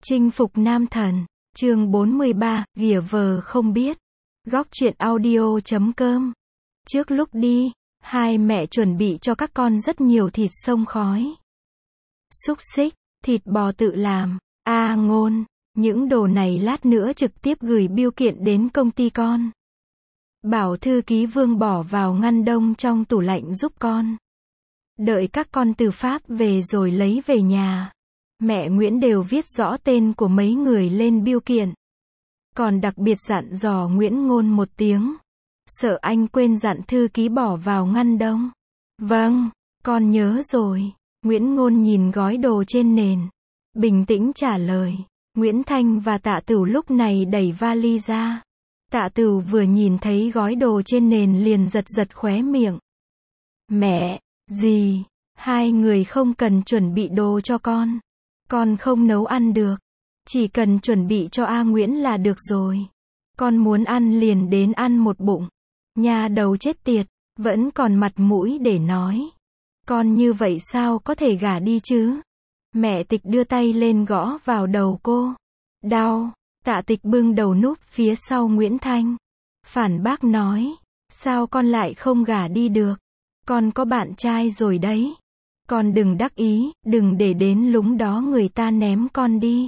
Chinh phục nam thần, chương 43, ghỉa vờ không biết. Góc truyện audio.com. Trước lúc đi, hai mẹ chuẩn bị cho các con rất nhiều thịt xông khói, xúc xích, thịt bò tự làm. Ngôn, những đồ này lát nữa trực tiếp gửi bưu kiện đến công ty con. Bảo thư ký Vương bỏ vào ngăn đông trong tủ lạnh giúp con. Đợi các con từ Pháp về rồi lấy về nhà. Mẹ Nguyễn đều viết rõ tên của mấy người lên bưu kiện. Còn đặc biệt dặn dò Nguyễn Ngôn một tiếng. Sợ anh quên dặn thư ký bỏ vào ngăn đông. Vâng, con nhớ rồi. Nguyễn Ngôn nhìn gói đồ trên nền. Bình tĩnh trả lời. Nguyễn Thanh và Tạ Tửu lúc này đẩy vali ra. Tạ Tửu vừa nhìn thấy gói đồ trên nền liền giật giật khóe miệng. Mẹ, gì? Hai người không cần chuẩn bị đồ cho con. Con không nấu ăn được. Chỉ cần chuẩn bị cho A Nguyễn là được rồi. Con muốn ăn liền đến ăn một bụng. Nhà đầu chết tiệt, vẫn còn mặt mũi để nói. Con như vậy sao có thể gả đi chứ? Mẹ Tịch đưa tay lên gõ vào đầu cô. Đau. Tạ Tịch bưng đầu núp phía sau Nguyễn Thanh. Phản bác nói. Sao con lại không gả đi được? Con có bạn trai rồi đấy. Con đừng đắc ý, đừng để đến lúng đó người ta ném con đi.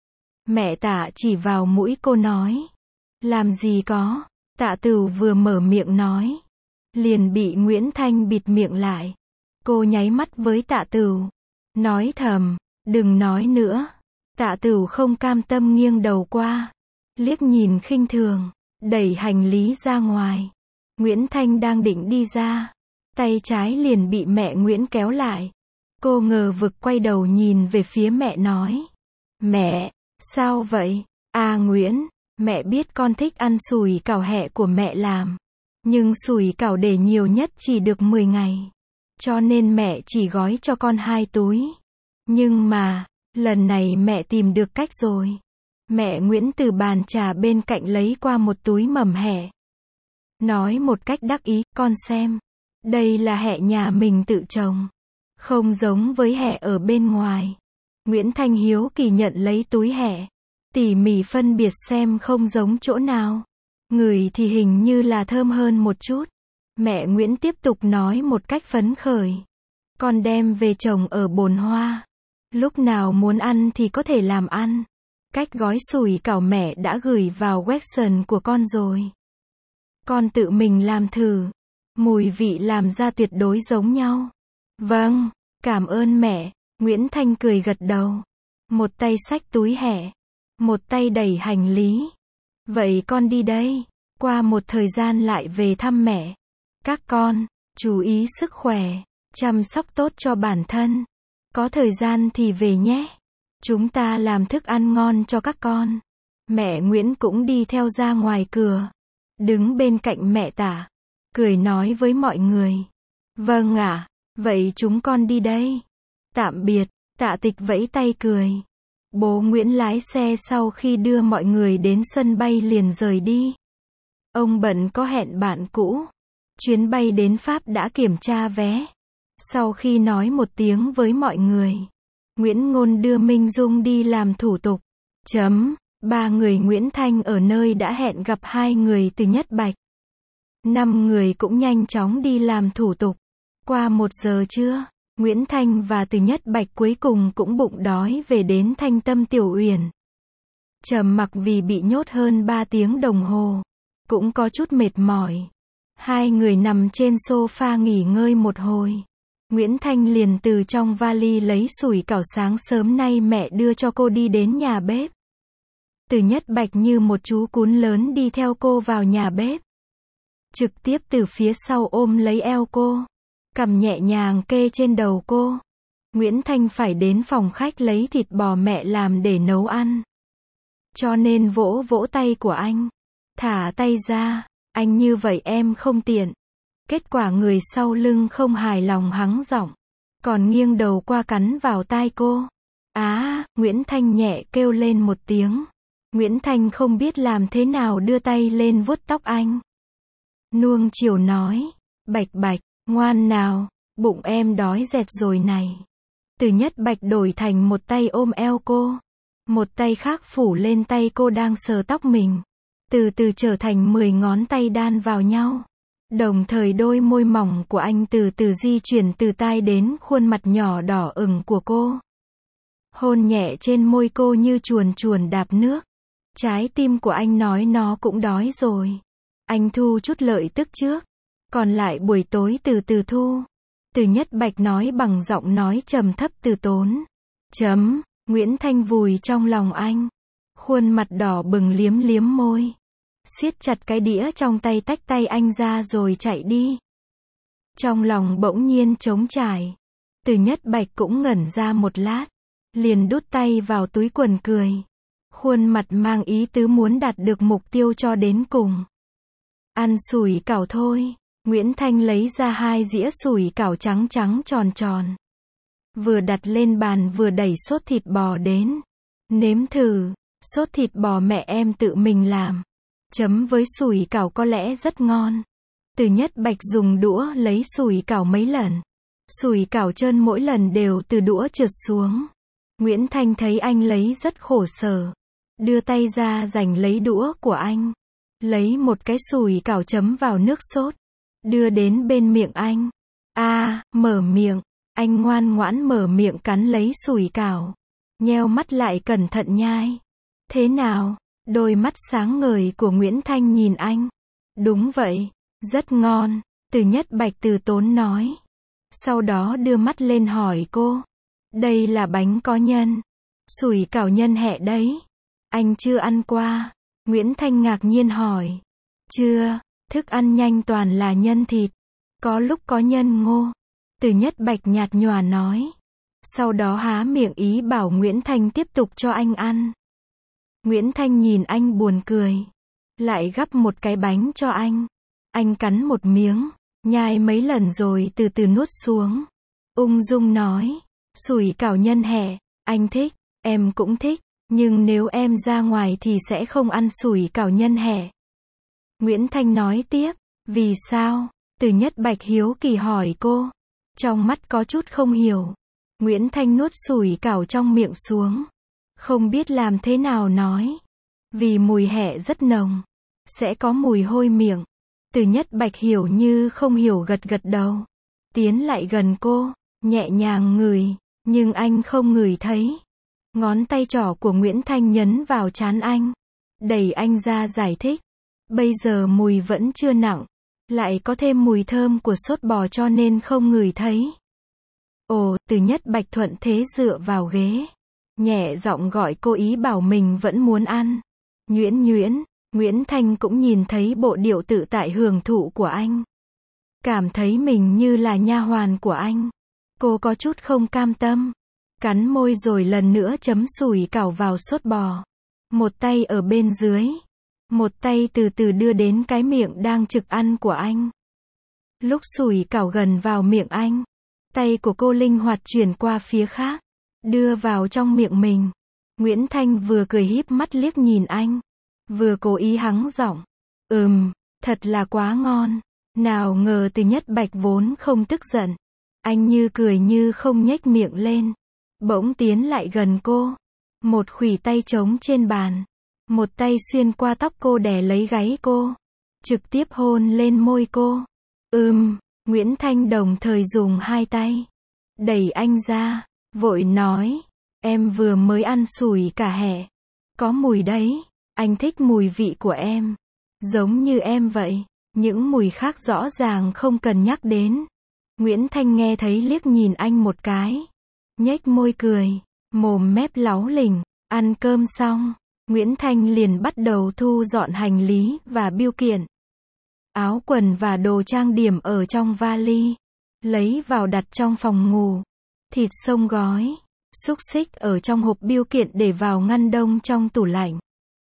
Mẹ Tạ chỉ vào mũi cô nói. Làm gì có. Tạ Tửu vừa mở miệng nói. Liền bị Nguyễn Thanh bịt miệng lại. Cô nháy mắt với Tạ Tửu. Nói thầm, đừng nói nữa. Tạ Tửu không cam tâm nghiêng đầu qua. Liếc nhìn khinh thường, đẩy hành lý ra ngoài. Nguyễn Thanh đang định đi ra. Tay trái liền bị mẹ Nguyễn kéo lại. Cô ngờ vực quay đầu nhìn về phía mẹ nói. Mẹ, sao vậy? Nguyễn, mẹ biết con thích ăn sủi cảo hẹ của mẹ làm. Nhưng sủi cảo để nhiều nhất chỉ được 10 ngày. Cho nên mẹ chỉ gói cho con 2 túi. Nhưng mà, lần này mẹ tìm được cách rồi. Mẹ Nguyễn từ bàn trà bên cạnh lấy qua một túi mầm hẹ. Nói một cách đắc ý, con xem. Đây là hẹ nhà mình tự trồng. Không giống với hẹ ở bên ngoài. Nguyễn Thanh hiếu kỳ nhận lấy túi hẹ. Tỉ mỉ phân biệt xem không giống chỗ nào. Ngửi thì hình như là thơm hơn một chút. Mẹ Nguyễn tiếp tục nói một cách phấn khởi. Con đem về trồng ở bồn hoa. Lúc nào muốn ăn thì có thể làm ăn. Cách gói sủi cảo mẹ đã gửi vào website của con rồi. Con tự mình làm thử. Mùi vị làm ra tuyệt đối giống nhau. Vâng, cảm ơn mẹ. Nguyễn Thanh cười gật đầu. Một tay xách túi hẹ. Một tay đẩy hành lý. Vậy con đi đây. Qua một thời gian lại về thăm mẹ. Các con, chú ý sức khỏe. Chăm sóc tốt cho bản thân. Có thời gian thì về nhé. Chúng ta làm thức ăn ngon cho các con. Mẹ Nguyễn cũng đi theo ra ngoài cửa. Đứng bên cạnh mẹ Tạ. Cười nói với mọi người. Vâng ạ, vậy chúng con đi đây. Tạm biệt. Tạ Tịch vẫy tay cười. Bố Nguyễn lái xe sau khi đưa mọi người đến sân bay liền rời đi. Ông bận có hẹn bạn cũ. Chuyến bay đến Pháp đã kiểm tra vé. Sau khi nói một tiếng với mọi người, Nguyễn Ngôn đưa Minh Dung đi làm thủ tục. Ba người Nguyễn Thanh ở nơi đã hẹn gặp hai người từ Nhất Bạch. 5 người cũng nhanh chóng đi làm thủ tục. Qua 1 giờ trưa, Nguyễn Thanh và Từ Nhất Bạch cuối cùng cũng bụng đói về đến Thanh Tâm Tiểu Uyển. Trầm mặc vì bị nhốt hơn 3 tiếng đồng hồ. Cũng có chút mệt mỏi. Hai người nằm trên sofa nghỉ ngơi một hồi. Nguyễn Thanh liền từ trong vali lấy sủi cảo sáng sớm nay mẹ đưa cho cô đi đến nhà bếp. Từ Nhất Bạch như một chú cún lớn đi theo cô vào nhà bếp. Trực tiếp từ phía sau ôm lấy eo cô. Cầm nhẹ nhàng kê trên đầu cô. Nguyễn Thanh phải đến phòng khách lấy thịt bò mẹ làm để nấu ăn. Cho nên vỗ vỗ tay của anh. Thả tay ra, anh như vậy em không tiện. Kết quả người sau lưng không hài lòng hắng giọng. Còn nghiêng đầu qua cắn vào tai cô. Nguyễn Thanh nhẹ kêu lên một tiếng. Nguyễn Thanh không biết làm thế nào đưa tay lên vuốt tóc anh. Nuông chiều nói. Bạch Bạch, ngoan nào, bụng em đói rẹt rồi này. Từ Nhất Bạch đổi thành một tay ôm eo cô. Một tay khác phủ lên tay cô đang sờ tóc mình. Từ từ trở thành 10 ngón tay đan vào nhau. Đồng thời đôi môi mỏng của anh từ từ di chuyển từ tai đến khuôn mặt nhỏ đỏ ửng của cô. Hôn nhẹ trên môi cô như chuồn chuồn đạp nước. Trái tim của anh nói nó cũng đói rồi. Anh thu chút lợi tức trước. Còn lại buổi tối từ từ thu. Từ Nhất Bạch nói bằng giọng nói trầm thấp từ tốn. Nguyễn Thanh vùi trong lòng anh. Khuôn mặt đỏ bừng liếm liếm môi. Siết chặt cái đĩa trong tay tách tay anh ra rồi chạy đi. Trong lòng bỗng nhiên trống trải. Từ Nhất Bạch cũng ngẩn ra một lát. Liền đút tay vào túi quần cười. Khuôn mặt mang ý tứ muốn đạt được mục tiêu cho đến cùng. Ăn sủi cảo thôi. Nguyễn Thanh lấy ra 2 dĩa sủi cảo trắng trắng tròn tròn. Vừa đặt lên bàn vừa đẩy sốt thịt bò đến. Nếm thử, sốt thịt bò mẹ em tự mình làm. Chấm với sủi cảo có lẽ rất ngon. Từ Nhất Bạch dùng đũa lấy sủi cảo mấy lần. Sủi cảo trơn mỗi lần đều từ đũa trượt xuống. Nguyễn Thanh thấy anh lấy rất khổ sở. Đưa tay ra giành lấy đũa của anh. Lấy một cái sủi cảo chấm vào nước sốt. Đưa đến bên miệng anh. Mở miệng. Anh ngoan ngoãn mở miệng cắn lấy sủi cảo. Nheo mắt lại cẩn thận nhai. Thế nào? Đôi mắt sáng ngời của Nguyễn Thanh nhìn anh. Đúng vậy. Rất ngon. Từ Nhất Bạch từ tốn nói. Sau đó đưa mắt lên hỏi cô. Đây là bánh có nhân. Sủi cảo nhân hẹ đấy. Anh chưa ăn qua. Nguyễn Thanh ngạc nhiên hỏi. Chưa. Thức ăn nhanh toàn là nhân thịt. Có lúc có nhân ngô. Từ Nhất Bạch nhạt nhòa nói. Sau đó há miệng ý bảo Nguyễn Thanh tiếp tục cho anh ăn. Nguyễn Thanh nhìn anh buồn cười. Lại gắp một cái bánh cho anh. Anh cắn một miếng. Nhai mấy lần rồi từ từ nuốt xuống. Ung dung nói. Sủi cảo nhân hẹ. Anh thích. Em cũng thích. Nhưng nếu em ra ngoài thì sẽ không ăn sủi cảo nhân hẹ. Nguyễn Thanh nói tiếp. Vì sao? Từ Nhất Bạch hiếu kỳ hỏi cô. Trong mắt có chút không hiểu. Nguyễn Thanh nuốt sủi cảo trong miệng xuống. Không biết làm thế nào nói. Vì mùi hẹ rất nồng. Sẽ có mùi hôi miệng. Từ Nhất Bạch hiểu như không hiểu gật gật đầu. Tiến lại gần cô. Nhẹ nhàng ngửi. Nhưng anh không ngửi thấy. Ngón tay trỏ của Nguyễn Thanh nhấn vào trán anh. Đẩy anh ra giải thích. Bây giờ mùi vẫn chưa nặng. Lại có thêm mùi thơm của sốt bò cho nên không ngửi thấy. Ồ, Từ Nhất Bạch thuận thế dựa vào ghế. Nhẹ giọng gọi cô ý bảo mình vẫn muốn ăn. Nhuyễn nhuyễn. Nguyễn Thanh cũng nhìn thấy bộ điệu tự tại hưởng thụ của anh. Cảm thấy mình như là nha hoàn của anh. Cô có chút không cam tâm. Cắn môi rồi lần nữa chấm sủi cảo vào sốt bò. Một tay ở bên dưới. Một tay từ từ đưa đến cái miệng đang trực ăn của anh. Lúc sủi cảo gần vào miệng anh. Tay của cô linh hoạt chuyển qua phía khác. Đưa vào trong miệng mình. Nguyễn Thanh vừa cười híp mắt liếc nhìn anh. Vừa cố ý hắng giọng. Thật là quá ngon. Nào ngờ Từ Nhất Bạch vốn không tức giận. Anh như cười như không nhếch miệng lên. Bỗng tiến lại gần cô. Một khuỷu tay trống trên bàn. Một tay xuyên qua tóc cô đè lấy gáy cô. Trực tiếp hôn lên môi cô. Nguyễn Thanh đồng thời dùng 2 tay. Đẩy anh ra. Vội nói. Em vừa mới ăn sủi cả hẹ. Có mùi đấy. Anh thích mùi vị của em. Giống như em vậy. Những mùi khác rõ ràng không cần nhắc đến. Nguyễn Thanh nghe thấy liếc nhìn anh một cái. Nhếch môi cười. Mồm mép láu lỉnh. Ăn cơm xong. Nguyễn Thanh liền bắt đầu thu dọn hành lý và bưu kiện. Áo quần và đồ trang điểm ở trong vali. Lấy vào đặt trong phòng ngủ. Thịt xông gói. Xúc xích ở trong hộp bưu kiện để vào ngăn đông trong tủ lạnh.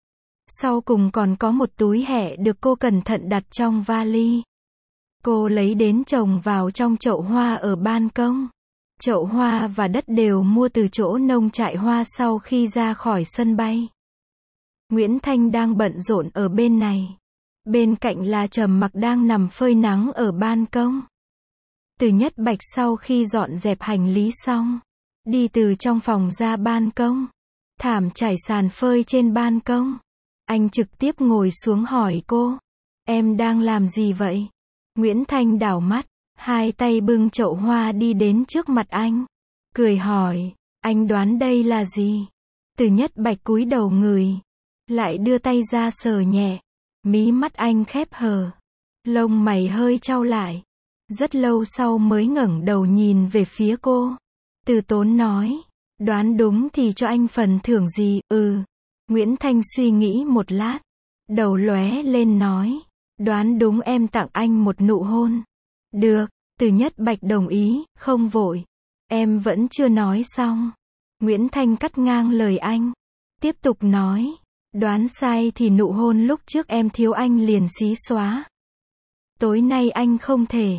Sau cùng còn có một túi hẹ được cô cẩn thận đặt trong vali. Cô lấy đến trồng vào trong chậu hoa ở ban công. Chậu hoa và đất đều mua từ chỗ nông trại hoa sau khi ra khỏi sân bay. Nguyễn Thanh đang bận rộn ở bên này. Bên cạnh là Trầm Mặc đang nằm phơi nắng ở ban công. Từ Nhất Bạch sau khi dọn dẹp hành lý xong, đi từ trong phòng ra ban công. thảm trải sàn phơi trên ban công. Anh trực tiếp ngồi xuống hỏi cô. Em đang làm gì vậy? Nguyễn Thanh đảo mắt, hai tay bưng chậu hoa đi đến trước mặt anh. Cười hỏi, anh đoán đây là gì? Từ Nhất Bạch cúi đầu ngửi, lại đưa tay ra sờ nhẹ. Mí mắt anh khép hờ, lông mày hơi chau lại. Rất lâu sau mới ngẩng đầu nhìn về phía cô. Từ Tốn nói, đoán đúng thì cho anh phần thưởng gì? Nguyễn Thanh suy nghĩ một lát, đầu lóe lên nói, đoán đúng em tặng anh một nụ hôn. Được, Từ Nhất Bạch đồng ý, không vội. Em vẫn chưa nói xong. Nguyễn Thanh cắt ngang lời anh, tiếp tục nói, đoán sai thì nụ hôn lúc trước em thiếu anh liền xí xóa. Tối nay anh không thể.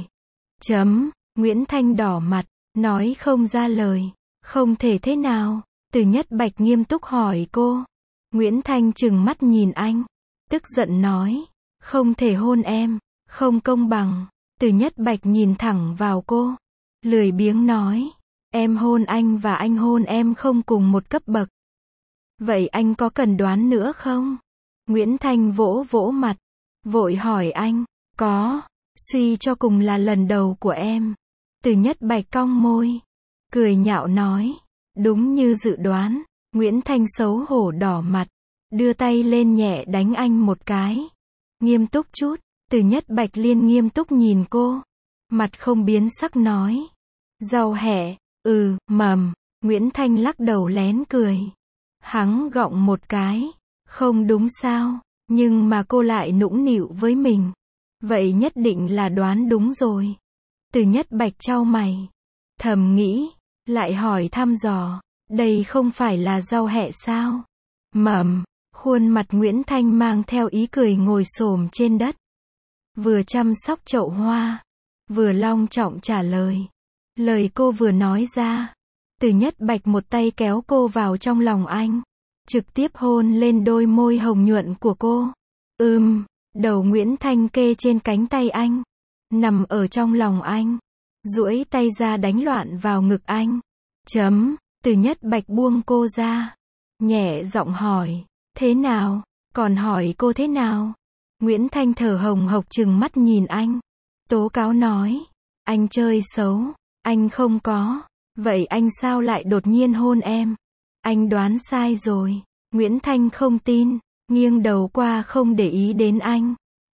Nguyễn Thanh đỏ mặt, nói không ra lời. Không thể thế nào? Từ Nhất Bạch nghiêm túc hỏi cô. Nguyễn Thanh trừng mắt nhìn anh, tức giận nói, không thể hôn em, không công bằng. Từ Nhất Bạch nhìn thẳng vào cô, lười biếng nói, em hôn anh và anh hôn em không cùng một cấp bậc. Vậy anh có cần đoán nữa không? Nguyễn Thanh vỗ vỗ mặt, vội hỏi anh, có, suy cho cùng là lần đầu của em. Từ Nhất Bạch cong môi, cười nhạo nói, đúng như dự đoán. Nguyễn Thanh xấu hổ đỏ mặt, đưa tay lên nhẹ đánh anh một cái. Nghiêm túc chút. Từ Nhất Bạch liên nghiêm túc nhìn cô, mặt không biến sắc nói, rau hẹ, mầm. Nguyễn Thanh lắc đầu lén cười, hắng gọng một cái, không đúng sao, nhưng mà cô lại nũng nịu với mình. Vậy nhất định là đoán đúng rồi. Từ Nhất Bạch chau mày, thầm nghĩ, lại hỏi thăm dò, đây không phải là rau hẹ sao? Mầm. Khuôn mặt Nguyễn Thanh mang theo ý cười ngồi xổm trên đất, vừa chăm sóc chậu hoa, vừa long trọng trả lời. Lời cô vừa nói ra, Từ Nhất Bạch một tay kéo cô vào trong lòng anh, trực tiếp hôn lên đôi môi hồng nhuận của cô. Đầu Nguyễn Thanh kê trên cánh tay anh, nằm ở trong lòng anh, duỗi tay ra đánh loạn vào ngực anh. Từ Nhất Bạch buông cô ra, nhẹ giọng hỏi, thế nào? Còn hỏi cô thế nào? Nguyễn Thanh thở hồng hộc trừng mắt nhìn anh, tố cáo nói, anh chơi xấu, anh không có. Vậy anh sao lại đột nhiên hôn em? Anh đoán sai rồi. Nguyễn Thanh không tin, nghiêng đầu qua không để ý đến anh.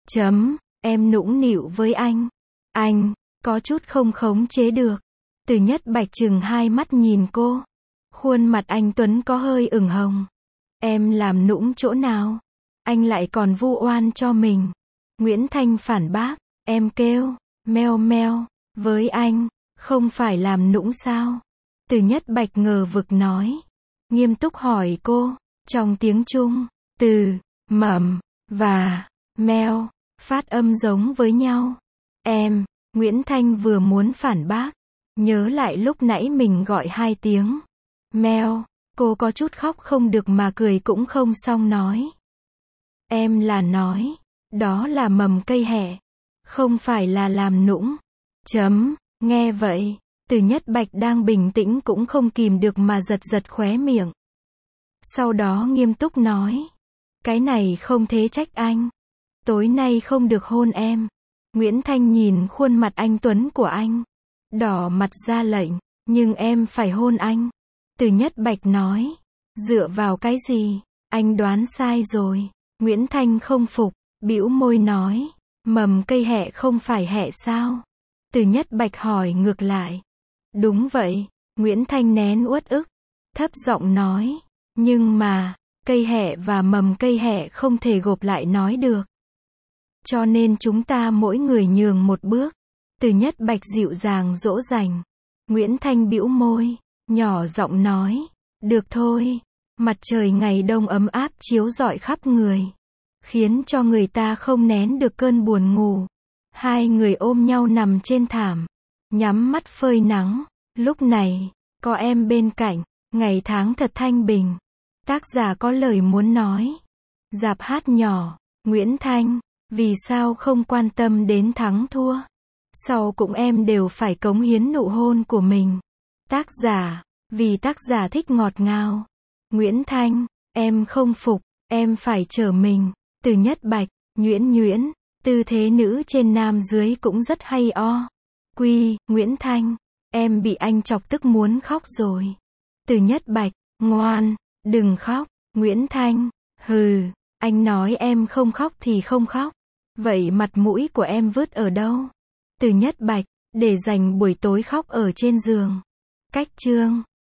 Em nũng nịu với anh có chút không khống chế được. Từ Nhất Bạch trừng hai mắt nhìn cô, khuôn mặt anh tuấn có hơi ửng hồng. Em làm nũng chỗ nào? Anh lại còn vu oan cho mình. Nguyễn Thanh phản bác, em kêu, meo meo, với anh, không phải làm nũng sao? Từ Nhất Bạch ngờ vực nói, nghiêm túc hỏi cô, trong tiếng Trung, từ, mầm, và, meo, phát âm giống với nhau. Em, Nguyễn Thanh vừa muốn phản bác, nhớ lại lúc nãy mình gọi hai tiếng, meo, cô có chút khóc không được mà cười cũng không xong nói. Em là nói, đó là mầm cây hẹ, không phải là làm nũng. Nghe vậy, Từ Nhất Bạch đang bình tĩnh cũng không kìm được mà giật giật khóe miệng. Sau đó nghiêm túc nói, cái này không thế trách anh. Tối nay không được hôn em. Nguyễn Thanh nhìn khuôn mặt anh tuấn của anh, đỏ mặt ra lệnh, nhưng em phải hôn anh. Từ Nhất Bạch nói, dựa vào cái gì? Anh đoán sai rồi. Nguyễn Thanh không phục, bĩu môi nói, mầm cây hẹ không phải hẹ sao? Từ Nhất Bạch hỏi ngược lại. Đúng vậy. Nguyễn Thanh nén uất ức, thấp giọng nói, nhưng mà, cây hẹ và mầm cây hẹ không thể gộp lại nói được. Cho nên chúng ta mỗi người nhường một bước. Từ Nhất Bạch dịu dàng dỗ dành. Nguyễn Thanh bĩu môi, nhỏ giọng nói, được thôi. Mặt trời ngày đông ấm áp chiếu rọi khắp người, khiến cho người ta không nén được cơn buồn ngủ. Hai người ôm nhau nằm trên thảm, nhắm mắt phơi nắng. Lúc này, có em bên cạnh, ngày tháng thật thanh bình. Tác giả có lời muốn nói. Rạp hát nhỏ, Nguyễn Thanh, vì sao không quan tâm đến thắng thua? Sau cũng em đều phải cống hiến nụ hôn của mình. Tác giả, vì tác giả thích ngọt ngào. Nguyễn Thanh, em không phục, em phải trở mình. Từ Nhất Bạch, Nhuyễn Nhuyễn, tư thế nữ trên nam dưới cũng rất hay o. Quy, Nguyễn Thanh, em bị anh chọc tức muốn khóc rồi. Từ Nhất Bạch, ngoan, đừng khóc. Nguyễn Thanh, hừ, anh nói em không khóc thì không khóc. Vậy mặt mũi của em vứt ở đâu? Từ Nhất Bạch, để dành buổi tối khóc ở trên giường. Cách chương